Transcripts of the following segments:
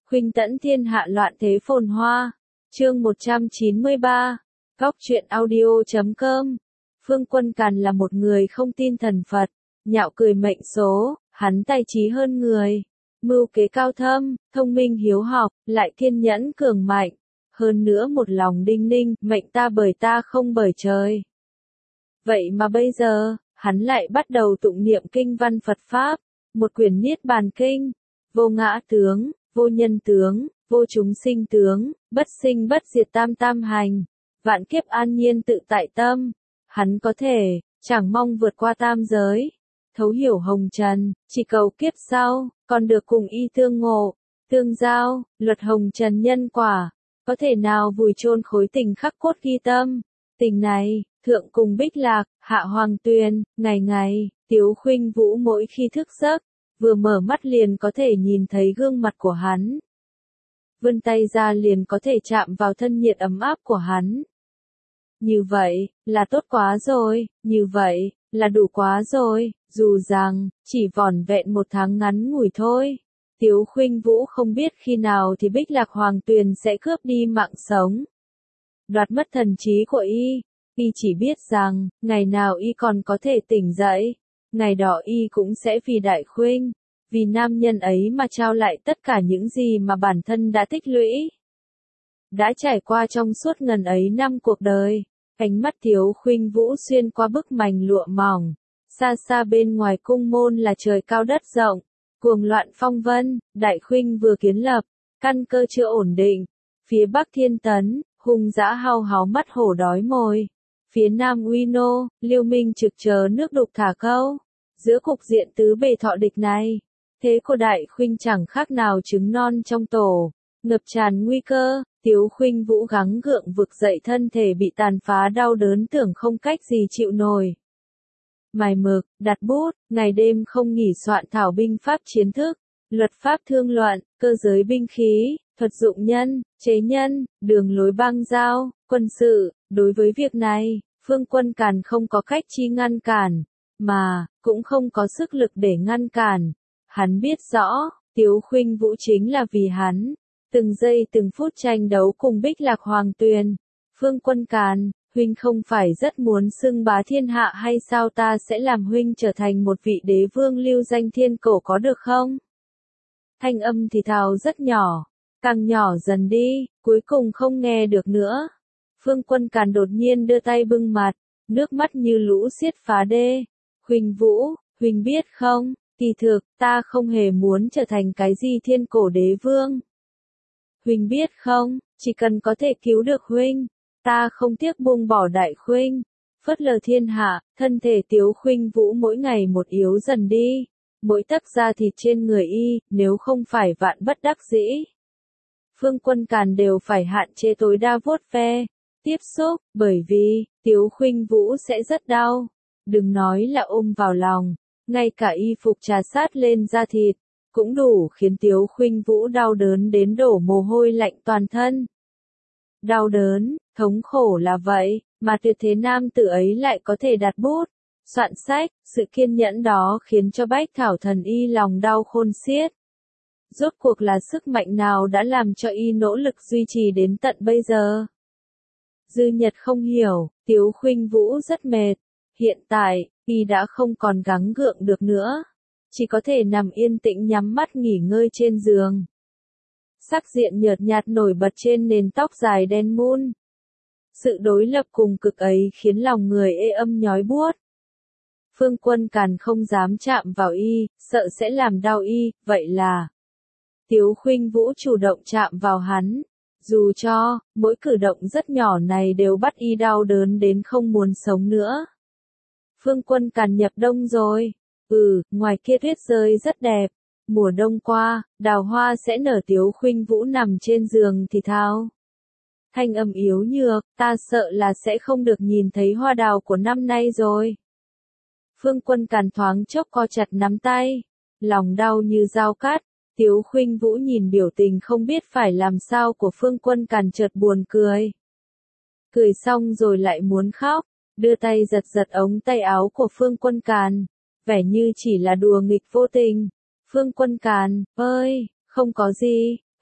Khuynh tẫn thiên hạ loạn thế phồn hoa. Chương 193. Góc truyện audio.com. Phương Quân Càn là một người không tin thần Phật, nhạo cười mệnh số, hắn tài trí hơn người, mưu kế cao thâm, thông minh hiếu học, lại thiên nhẫn cường mạnh, hơn nữa một lòng đinh ninh, mệnh ta bởi ta không bởi trời. Vậy mà bây giờ, hắn lại bắt đầu tụng niệm kinh văn Phật Pháp, một quyển Niết Bàn Kinh, vô ngã tướng, vô nhân tướng, vô chúng sinh tướng, bất sinh bất diệt tam tam hành, vạn kiếp an nhiên tự tại tâm. Hắn có thể, chẳng mong vượt qua tam giới, thấu hiểu hồng trần, chỉ cầu kiếp sau, còn được cùng y tương ngộ, tương giao, luật hồng trần nhân quả, có thể nào vùi chôn khối tình khắc cốt ghi tâm. Tình này, thượng cùng Bích Lạc, hạ Hoàng Tuyền, ngày ngày, Tiếu Khuynh Vũ mỗi khi thức giấc, vừa mở mắt liền có thể nhìn thấy gương mặt của hắn. Vươn tay ra liền có thể chạm vào thân nhiệt ấm áp của hắn. Như vậy, là tốt quá rồi, như vậy, là đủ quá rồi, dù rằng, chỉ vỏn vẹn một tháng ngắn ngủi thôi. Tiếu Khuynh Vũ không biết khi nào thì Bích Lạc Hoàng Tuyền sẽ cướp đi mạng sống, đoạt mất thần trí của y chỉ biết rằng, ngày nào y còn có thể tỉnh dậy, ngày đó y cũng sẽ vì Đại Khuynh, vì nam nhân ấy mà trao lại tất cả những gì mà bản thân đã tích lũy, đã trải qua trong suốt ngần ấy năm cuộc đời. Ánh mắt Tiếu Khuynh Vũ xuyên qua bức mành lụa mỏng, xa xa bên ngoài cung môn là trời cao đất rộng, cuồng loạn phong vân. Đại Khuynh vừa kiến lập, căn cơ chưa ổn định. Phía bắc Thiên Tấn, hung dã hao háo mắt hổ đói mồi. Phía nam Uy Nô, Liêu Minh trực chờ nước đục thả câu. Giữa cục diện tứ bề thọ địch này, thế của Đại Khuynh chẳng khác nào trứng non trong tổ, ngập tràn nguy cơ. Tiếu Khuynh Vũ gắng gượng vực dậy thân thể bị tàn phá đau đớn tưởng không cách gì chịu nổi. Mài mực, đặt bút, ngày đêm không nghỉ soạn thảo binh pháp chiến thức, luật pháp thương loạn, cơ giới binh khí, thuật dụng nhân, chế nhân, đường lối băng giao, quân sự. Đối với việc này, Phương Quân Càn không có cách chi ngăn cản, mà cũng không có sức lực để ngăn cản. Hắn biết rõ, Tiếu Khuynh Vũ chính là vì hắn, từng giây từng phút tranh đấu cùng Bích Lạc Hoàng Tuyền. Phương Quân Càn, huynh không phải rất muốn xưng bá thiên hạ hay sao? Ta sẽ làm huynh trở thành một vị đế vương lưu danh thiên cổ có được không? Thanh âm thì thào rất nhỏ, càng nhỏ dần đi, cuối cùng không nghe được nữa. Phương Quân Càn đột nhiên đưa tay bưng mặt, nước mắt như lũ xiết phá đê. Khuynh Vũ, huynh biết không, kỳ thực, ta không hề muốn trở thành cái gì thiên cổ đế vương. Huynh biết không, chỉ cần có thể cứu được huynh, ta không tiếc buông bỏ Đại Khuynh, phớt lờ thiên hạ. Thân thể Tiếu Khuynh Vũ mỗi ngày một yếu dần đi, mỗi tấc da thịt trên người y, nếu không phải vạn bất đắc dĩ, Phương Quân Càn đều phải hạn chế tối đa vuốt ve, tiếp xúc, bởi vì, Tiếu Khuynh Vũ sẽ rất đau. Đừng nói là ôm vào lòng, ngay cả y phục trà sát lên da thịt, cũng đủ khiến Tiếu Khuynh Vũ đau đớn đến đổ mồ hôi lạnh toàn thân. Đau đớn, thống khổ là vậy, mà tuyệt thế nam tử ấy lại có thể đặt bút, soạn sách. Sự kiên nhẫn đó khiến cho Bách Thảo Thần Y lòng đau khôn xiết. Rốt cuộc là sức mạnh nào đã làm cho y nỗ lực duy trì đến tận bây giờ? Dư Nhật không hiểu, Tiếu Khuynh Vũ rất mệt. Hiện tại, y đã không còn gắng gượng được nữa, chỉ có thể nằm yên tĩnh nhắm mắt nghỉ ngơi trên giường. Sắc diện nhợt nhạt nổi bật trên nền tóc dài đen mun. Sự đối lập cùng cực ấy khiến lòng người ê ẩm nhói buốt. Phương Quân Càn không dám chạm vào y, sợ sẽ làm đau y, vậy là Tiếu Khuynh Vũ chủ động chạm vào hắn. Dù cho, mỗi cử động rất nhỏ này đều bắt y đau đớn đến không muốn sống nữa. Phương Quân Càn nhập đông rồi. Ngoài kia tuyết rơi rất đẹp. Mùa đông qua, đào hoa sẽ nở. Tiếu Khuynh Vũ nằm trên giường thì thào. Thanh âm yếu nhược, ta sợ là sẽ không được nhìn thấy hoa đào của năm nay rồi. Phương Quân Càn thoáng chốc co chặt nắm tay, lòng đau như dao cắt. Tiếu Khuynh Vũ nhìn biểu tình không biết phải làm sao của Phương Quân Càn chợt buồn cười. Cười xong rồi lại muốn khóc, đưa tay giật giật ống tay áo của Phương Quân Càn, vẻ như chỉ là đùa nghịch vô tình. Phương Quân Càn, ơi, không có gì,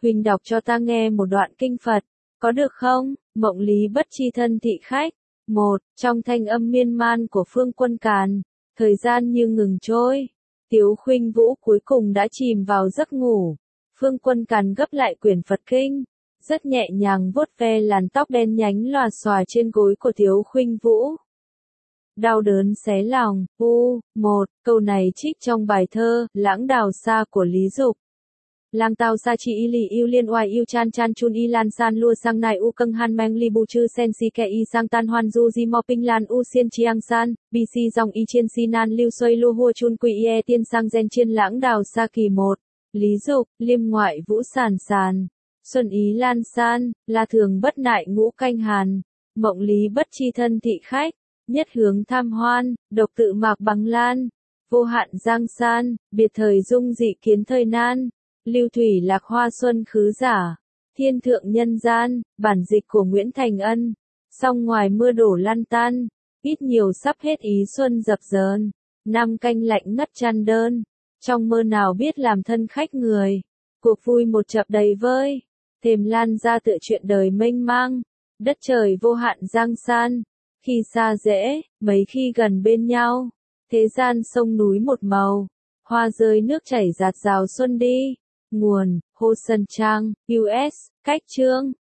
Huynh đọc cho ta nghe một đoạn kinh Phật, có được không? Mộng Lý bất chi thân thị khách. Trong thanh âm miên man của Phương Quân Càn, thời gian như ngừng trôi. Tiếu Khuynh Vũ cuối cùng đã chìm vào giấc ngủ. Phương Quân Càn gấp lại quyển Phật kinh, rất nhẹ nhàng vuốt ve làn tóc đen nhánh lòa xòa trên gối của Tiếu Khuynh Vũ. Đau đớn xé lòng, câu này trích trong bài thơ, Lãng Đào Sa của Lý Dục. Lang tao sa chi y lì yêu liên oai yêu chan chan chun y lan san lua sang nai u căng han mang li bu chư sen si ke y sang tan hoan du di mo ping lan u xiên chiang san, bc dòng y chiên si nan lưu xoay lu hua chun quy e tiên sang gen chiên lãng đào sa kỳ 1. Lý Dục, liêm ngoại vũ sàn sàn. Xuân ý lan san, la thường bất nại ngũ canh hàn. Mộng lý bất chi thân thị khách, nhất hướng tham hoan, độc tự mạc bằng lan. Vô hạn giang san, biệt thời dung dị kiến thời nan. Lưu thủy lạc hoa xuân khứ giả. Thiên thượng nhân gian, bản dịch của Nguyễn Thành Ân. Song ngoài mưa đổ lăn tan, ít nhiều sắp hết ý xuân dập dờn. Năm canh lạnh ngất chăn đơn, trong mơ nào biết làm thân khách người. Cuộc vui một chập đầy vơi, thềm lan ra tựa chuyện đời mênh mang. Đất trời vô hạn giang san, khi xa dễ, mấy khi gần bên nhau. Thế gian sông núi một màu, hoa rơi nước chảy rạt rào xuân đi. Nguồn, Hồ Sơn Trang, US, Cách Chương.